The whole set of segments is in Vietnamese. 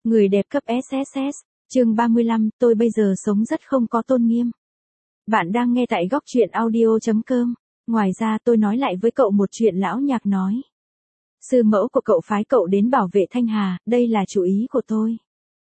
Người đẹp cấp SSS, chương 35, tôi bây giờ sống rất không có tôn nghiêm. Bạn đang nghe tại góc truyện audio.com. Ngoài ra tôi nói lại với cậu một chuyện lão nhạc nói. Sư mẫu của cậu phái cậu đến bảo vệ Thanh Hà, đây là chủ ý của tôi.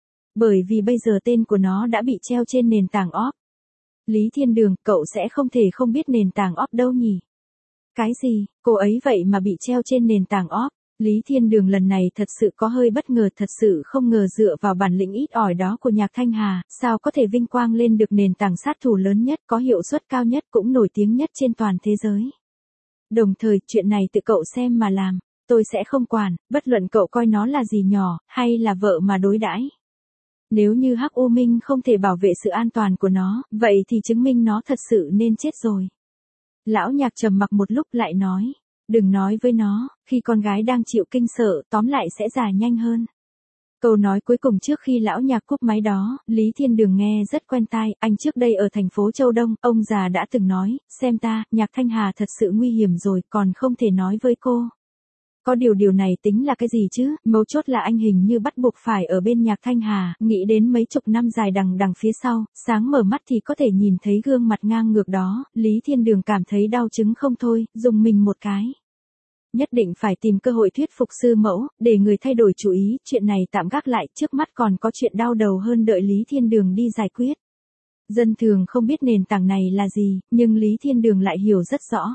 Bởi vì bây giờ tên của nó đã bị treo trên nền tảng OP. Lý Thiên Đường, cậu sẽ không thể không biết nền tảng OP đâu nhỉ? Cái gì, cô ấy vậy mà bị treo trên nền tảng OP? Lý Thiên Đường lần này thật sự có hơi bất ngờ, thật sự không ngờ dựa vào bản lĩnh ít ỏi đó của nhạc Thanh Hà, sao có thể vinh quang lên được nền tảng sát thủ lớn nhất, có hiệu suất cao nhất, cũng nổi tiếng nhất trên toàn thế giới. Đồng thời, chuyện này tự cậu xem mà làm, tôi sẽ không quản, bất luận cậu coi nó là gì nhỏ, hay là vợ mà đối đãi. Nếu như Hắc U Minh không thể bảo vệ sự an toàn của nó, vậy thì chứng minh nó thật sự nên chết rồi. Lão nhạc trầm mặc một lúc lại nói. Đừng nói với nó, khi con gái đang chịu kinh sợ, tóm lại sẽ già nhanh hơn. Câu nói cuối cùng trước khi lão nhạc cúp máy đó, Lý Thiên Đường nghe rất quen tai, anh trước đây ở thành phố Châu Đông, ông già đã từng nói, xem ta, nhạc Thanh Hà thật sự nguy hiểm rồi, còn không thể nói với cô. Có điều này tính là cái gì chứ, mấu chốt là anh hình như bắt buộc phải ở bên nhạc Thanh Hà, nghĩ đến mấy chục năm dài đằng phía sau, sáng mở mắt thì có thể nhìn thấy gương mặt ngang ngược đó, Lý Thiên Đường cảm thấy đau chứng không thôi, dùng mình một cái. Nhất định phải tìm cơ hội thuyết phục sư mẫu, để người thay đổi chủ ý, chuyện này tạm gác lại, trước mắt còn có chuyện đau đầu hơn đợi Lý Thiên Đường đi giải quyết. Dân thường không biết nền tảng này là gì, nhưng Lý Thiên Đường lại hiểu rất rõ.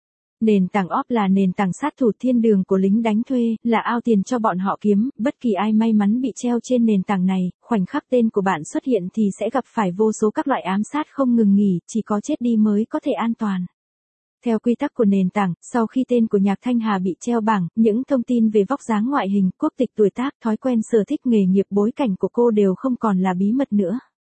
Nền tảng OP là nền tảng sát thủ thiên đường của lính đánh thuê, là ao tiền cho bọn họ kiếm, bất kỳ ai may mắn bị treo trên nền tảng này, khoảnh khắc tên của bạn xuất hiện thì sẽ gặp phải vô số các loại ám sát không ngừng nghỉ, chỉ có chết đi mới có thể an toàn. Theo quy tắc của nền tảng, sau khi tên của nhạc Thanh Hà bị treo bảng, những thông tin về vóc dáng ngoại hình, quốc tịch tuổi tác, thói quen sở thích nghề nghiệp bối cảnh của cô đều không còn là bí mật nữa.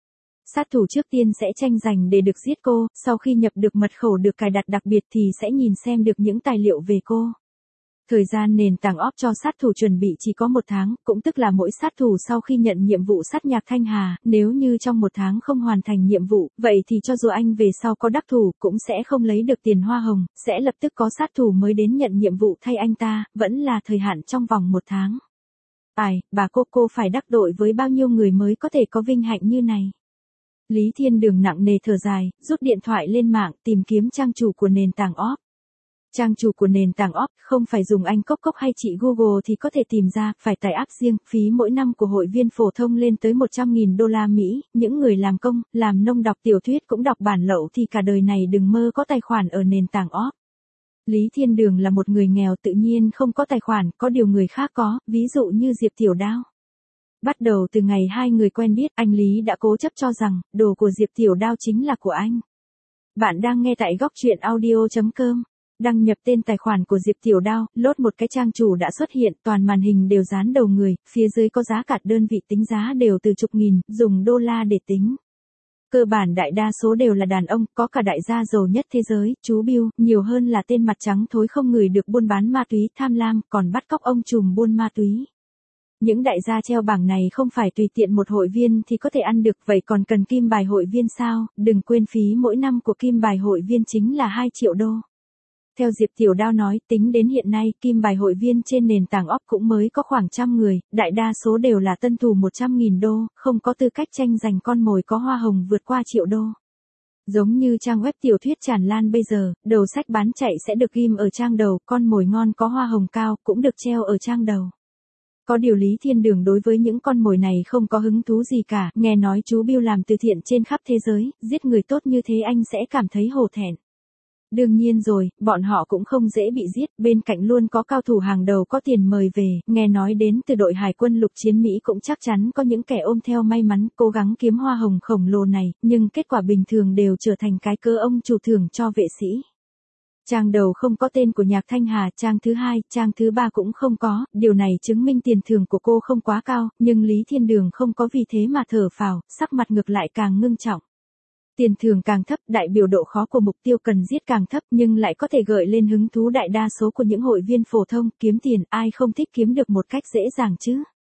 Sát thủ trước tiên sẽ tranh giành để được giết cô, sau khi nhập được mật khẩu được cài đặt đặc biệt thì sẽ nhìn xem được những tài liệu về cô. Thời gian nền tảng OP cho sát thủ chuẩn bị chỉ có 1 tháng, cũng tức là mỗi sát thủ sau khi nhận nhiệm vụ sát nhạc Thanh Hà, nếu như trong 1 tháng không hoàn thành nhiệm vụ, vậy thì cho dù anh về sau có đắc thủ cũng sẽ không lấy được tiền hoa hồng, sẽ lập tức có sát thủ mới đến nhận nhiệm vụ thay anh ta, vẫn là thời hạn trong vòng 1 tháng. Bà cô phải đắc tội với bao nhiêu người mới có thể có vinh hạnh như này. Lý Thiên Đường nặng nề thở dài, rút điện thoại lên mạng tìm kiếm trang chủ của nền tảng OP. Trang chủ của nền tảng OP không phải dùng anh Cốc hay chị Google thì có thể tìm ra, phải tải app riêng, phí mỗi năm của hội viên phổ thông lên tới 100.000 đô la Mỹ, những người làm công, làm nông đọc tiểu thuyết cũng đọc bản lậu thì cả đời này đừng mơ có tài khoản ở nền tảng OP. Lý Thiên Đường là một người nghèo tự nhiên không có tài khoản, có điều người khác có, ví dụ như Diệp Tiểu Đao. Bắt đầu từ ngày hai người quen biết, anh Lý đã cố chấp cho rằng, đồ của Diệp Tiểu Đao chính là của anh. Bạn đang nghe tại góc truyện audio.com. Đăng nhập tên tài khoản của Diệp Tiểu Đao, lốt một cái trang chủ đã xuất hiện, toàn màn hình đều dán đầu người, phía dưới có giá cả đơn vị tính giá đều từ chục nghìn, dùng đô la để tính. Cơ bản đại đa số đều là đàn ông, có cả đại gia giàu nhất thế giới, chú Bill, nhiều hơn là tên mặt trắng thối không người được buôn bán ma túy, tham lam, còn bắt cóc ông trùm buôn ma túy. Những đại gia treo bảng này không phải tùy tiện một hội viên thì có thể ăn được, vậy còn cần kim bài hội viên sao? Đừng quên phí mỗi năm của kim bài hội viên chính là 2 triệu đô. Theo Diệp Tiểu Đao nói, tính đến hiện nay, kim bài hội viên trên nền tảng OP cũng mới có khoảng 100 người, đại đa số đều là tân thủ 100.000 đô, không có tư cách tranh giành con mồi có hoa hồng vượt qua triệu đô. Giống như trang web tiểu thuyết tràn lan bây giờ, đầu sách bán chạy sẽ được ghim ở trang đầu, con mồi ngon có hoa hồng cao cũng được treo ở trang đầu. Có điều Lý Thiên Đường đối với những con mồi này không có hứng thú gì cả, nghe nói chú Bill làm từ thiện trên khắp thế giới, giết người tốt như thế anh sẽ cảm thấy hổ thẹn. Đương nhiên rồi, bọn họ cũng không dễ bị giết, bên cạnh luôn có cao thủ hàng đầu có tiền mời về, nghe nói đến từ đội hải quân lục chiến Mỹ cũng chắc chắn có những kẻ ôm theo may mắn, cố gắng kiếm hoa hồng khổng lồ này, nhưng kết quả bình thường đều trở thành cái cớ ông chủ thưởng cho vệ sĩ. Trang đầu không có tên của nhạc Thanh Hà, trang thứ 2, trang thứ 3 cũng không có, điều này chứng minh tiền thưởng của cô không quá cao, nhưng Lý Thiên Đường không có vì thế mà thở phào, sắc mặt ngược lại càng ngưng trọng. Tiền thưởng càng thấp, đại biểu độ khó của mục tiêu cần giết càng thấp nhưng lại có thể gợi lên hứng thú đại đa số của những hội viên phổ thông, kiếm tiền, ai không thích kiếm được một cách dễ dàng chứ.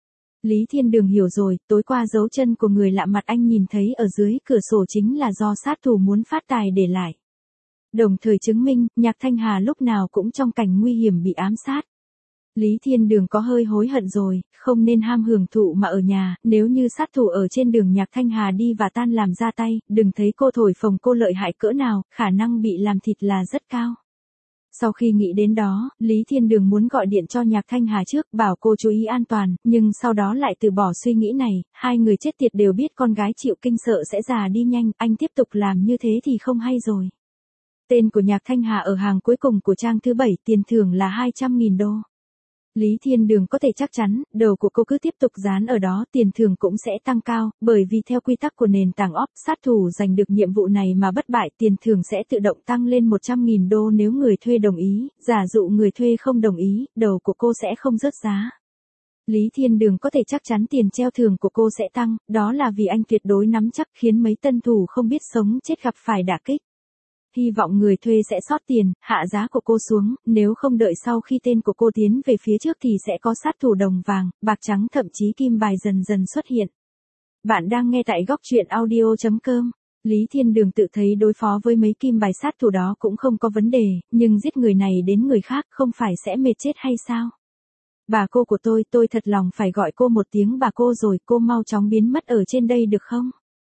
Lý Thiên Đường hiểu rồi, tối qua dấu chân của người lạ mặt anh nhìn thấy ở dưới cửa sổ chính là do sát thủ muốn phát tài để lại. Đồng thời chứng minh, nhạc Thanh Hà lúc nào cũng trong cảnh nguy hiểm bị ám sát. Lý Thiên Đường có hơi hối hận rồi, không nên ham hưởng thụ mà ở nhà, nếu như sát thủ ở trên đường Nhạc Thanh Hà đi và tan làm ra tay, đừng thấy cô thổi phồng cô lợi hại cỡ nào, khả năng bị làm thịt là rất cao. Sau khi nghĩ đến đó, Lý Thiên Đường muốn gọi điện cho Nhạc Thanh Hà trước, bảo cô chú ý an toàn, nhưng sau đó lại từ bỏ suy nghĩ này, hai người chết tiệt đều biết con gái chịu kinh sợ sẽ già đi nhanh, anh tiếp tục làm như thế thì không hay rồi. Tên của Nhạc Thanh Hà ở hàng cuối cùng của trang thứ 7, tiền thưởng là 200.000 đô. Lý Thiên Đường có thể chắc chắn, đầu của cô cứ tiếp tục dán ở đó, tiền thưởng cũng sẽ tăng cao, bởi vì theo quy tắc của nền tảng OP, sát thủ giành được nhiệm vụ này mà bất bại, tiền thưởng sẽ tự động tăng lên 100.000 đô nếu người thuê đồng ý, giả dụ người thuê không đồng ý, đầu của cô sẽ không rớt giá. Lý Thiên Đường có thể chắc chắn tiền treo thưởng của cô sẽ tăng, đó là vì anh tuyệt đối nắm chắc khiến mấy tân thủ không biết sống chết gặp phải đả kích. Hy vọng người thuê sẽ sót tiền, hạ giá của cô xuống, nếu không đợi sau khi tên của cô tiến về phía trước thì sẽ có sát thủ đồng vàng, bạc trắng thậm chí kim bài dần dần xuất hiện. Bạn đang nghe tại góc truyện audio.com. Lý Thiên Đường tự thấy đối phó với mấy kim bài sát thủ đó cũng không có vấn đề, nhưng giết người này đến người khác không phải sẽ mệt chết hay sao? Bà cô của tôi thật lòng phải gọi cô một tiếng bà cô rồi, cô mau chóng biến mất ở trên đây được không?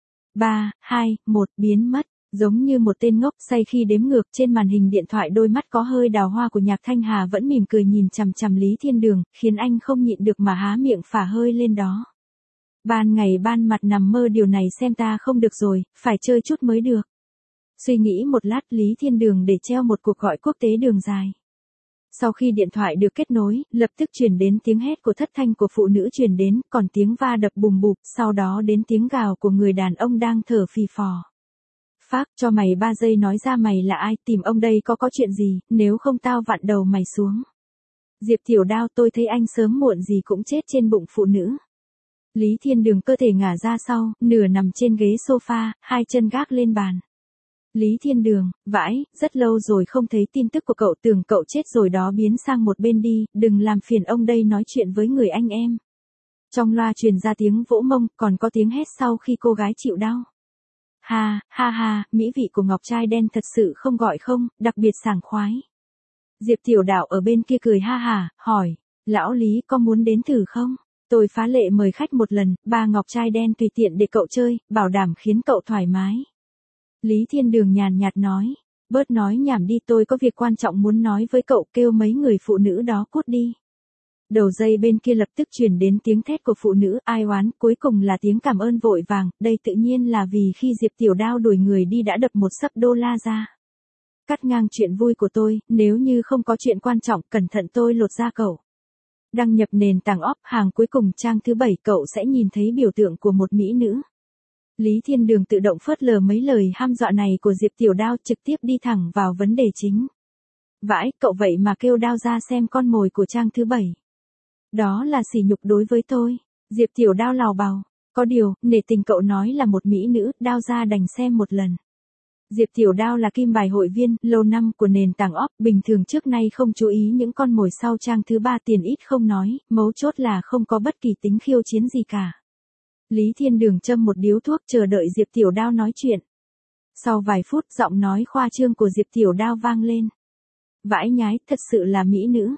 3, 2, 1, biến mất. Giống như một tên ngốc say khi đếm ngược, trên màn hình điện thoại đôi mắt có hơi đào hoa của Nhạc Thanh Hà vẫn mỉm cười nhìn chằm chằm Lý Thiên Đường, khiến anh không nhịn được mà há miệng phả hơi lên đó. Ban ngày ban mặt nằm mơ điều này xem ta không được rồi, phải chơi chút mới được. Suy nghĩ một lát, Lý Thiên Đường để treo một cuộc gọi quốc tế đường dài. Sau khi điện thoại được kết nối, lập tức truyền đến tiếng hét của thất thanh của phụ nữ truyền đến, còn tiếng va đập bùm bụp, sau đó đến tiếng gào của người đàn ông đang thở phì phò. Phác, cho mày 3 giây nói ra mày là ai, tìm ông đây có chuyện gì, nếu không tao vặn đầu mày xuống. Diệp Tiểu Đao, tôi thấy anh sớm muộn gì cũng chết trên bụng phụ nữ. Lý Thiên Đường cơ thể ngả ra sau, nửa nằm trên ghế sofa, hai chân gác lên bàn. Lý Thiên Đường, vãi, rất lâu rồi không thấy tin tức của cậu, tưởng cậu chết rồi đó, biến sang một bên đi, đừng làm phiền ông đây nói chuyện với người anh em. Trong loa truyền ra tiếng vỗ mông, còn có tiếng hét sau khi cô gái chịu đau. Ha, ha ha, mỹ vị của ngọc trai đen thật sự không gọi không, đặc biệt sảng khoái. Diệp Tiểu Đạo ở bên kia cười ha hả, hỏi, lão Lý có muốn đến thử không? Tôi phá lệ mời khách một lần, 3 ngọc trai đen tùy tiện để cậu chơi, bảo đảm khiến cậu thoải mái. Lý Thiên Đường nhàn nhạt nói, bớt nói nhảm đi, tôi có việc quan trọng muốn nói với cậu, kêu mấy người phụ nữ đó cút đi. Đầu dây bên kia lập tức truyền đến tiếng thét của phụ nữ, ai oán, cuối cùng là tiếng cảm ơn vội vàng, đây tự nhiên là vì khi Diệp Tiểu Đao đuổi người đi đã đập một sấp đô la ra. Cắt ngang chuyện vui của tôi, nếu như không có chuyện quan trọng, cẩn thận tôi lột da cậu. Đăng nhập nền tảng OP, hàng cuối cùng trang thứ 7, cậu sẽ nhìn thấy biểu tượng của một mỹ nữ. Lý Thiên Đường tự động phớt lờ mấy lời hăm dọa này của Diệp Tiểu Đao, trực tiếp đi thẳng vào vấn đề chính. Vãi, cậu vậy mà kêu Đao ra xem con mồi của trang thứ 7. Đó là sỉ nhục đối với tôi. Diệp Tiểu Đao lào bào. Có điều, nể tình cậu nói là một mỹ nữ, Đao ra đành xem một lần. Diệp Tiểu Đao là kim bài hội viên, lâu năm của nền tảng OP, bình thường trước nay không chú ý những con mồi sau trang thứ 3, tiền ít không nói, mấu chốt là không có bất kỳ tính khiêu chiến gì cả. Lý Thiên Đường châm một điếu thuốc chờ đợi Diệp Tiểu Đao nói chuyện. Sau vài phút, giọng nói khoa trương của Diệp Tiểu Đao vang lên. Vãi nhái, thật sự là mỹ nữ.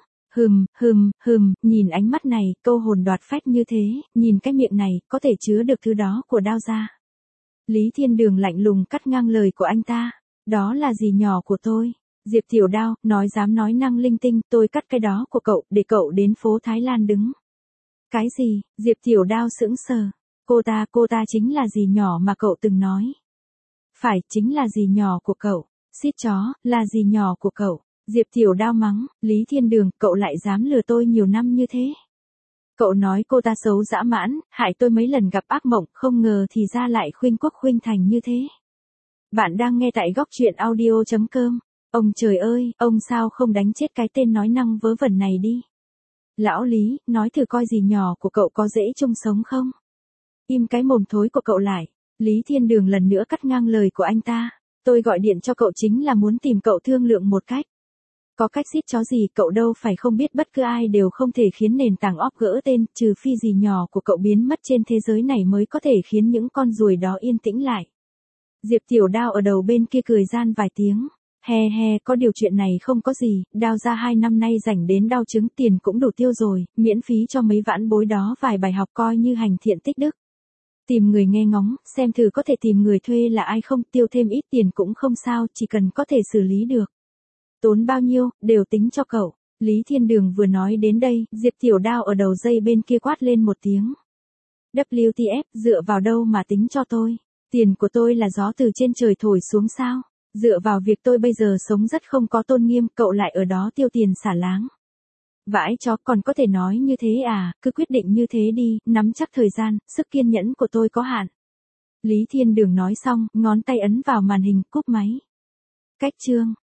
Nhìn ánh mắt này, câu hồn đoạt phách như thế, nhìn cái miệng này, có thể chứa được thứ đó của Đao ra. Lý Thiên Đường lạnh lùng cắt ngang lời của anh ta. Đó là gì nhỏ của tôi? Diệp Tiểu Đao, dám nói năng linh tinh, tôi cắt cái đó của cậu, để cậu đến phố Thái Lan đứng. Cái gì? Diệp Tiểu Đao sững sờ. Cô ta chính là gì nhỏ mà cậu từng nói. Phải, chính là gì nhỏ của cậu. Xít chó, là gì nhỏ của cậu. Diệp Tiểu Đao mắng, Lý Thiên Đường, cậu lại dám lừa tôi nhiều năm như thế. Cậu nói cô ta xấu dã mãn, hại tôi mấy lần gặp ác mộng, không ngờ thì ra lại khuynh quốc khuynh thành như thế. Bạn đang nghe tại góc truyện audio.com. Ông trời ơi, ông sao không đánh chết cái tên nói năng vớ vẩn này đi. Lão Lý, nói thử coi gì nhỏ của cậu có dễ chung sống không? Im cái mồm thối của cậu lại. Lý Thiên Đường lần nữa cắt ngang lời của anh ta. Tôi gọi điện cho cậu chính là muốn tìm cậu thương lượng một cách. Có cách xít chó gì, cậu đâu phải không biết bất cứ ai đều không thể khiến nền tảng OP gỡ tên, trừ phi gì nhỏ của cậu biến mất trên thế giới này mới có thể khiến những con ruồi đó yên tĩnh lại. Diệp Tiểu Đao ở đầu bên kia cười gian vài tiếng. He he, có điều chuyện này không có gì, đao ra 2 năm nay rảnh đến đau chứng tiền cũng đủ tiêu rồi, miễn phí cho mấy vãn bối đó vài bài học coi như hành thiện tích đức. Tìm người nghe ngóng, xem thử có thể tìm người thuê là ai không, tiêu thêm ít tiền cũng không sao, chỉ cần có thể xử lý được. Tốn bao nhiêu, đều tính cho cậu. Lý Thiên Đường vừa nói đến đây, Diệp Tiểu Đao ở đầu dây bên kia quát lên một tiếng. WTF, dựa vào đâu mà tính cho tôi? Tiền của tôi là gió từ trên trời thổi xuống sao? Dựa vào việc tôi bây giờ sống rất không có tôn nghiêm, cậu lại ở đó tiêu tiền xả láng. Vãi chó, còn có thể nói như thế à, cứ quyết định như thế đi, nắm chắc thời gian, sức kiên nhẫn của tôi có hạn. Lý Thiên Đường nói xong, ngón tay ấn vào màn hình, cúp máy. Cách chương.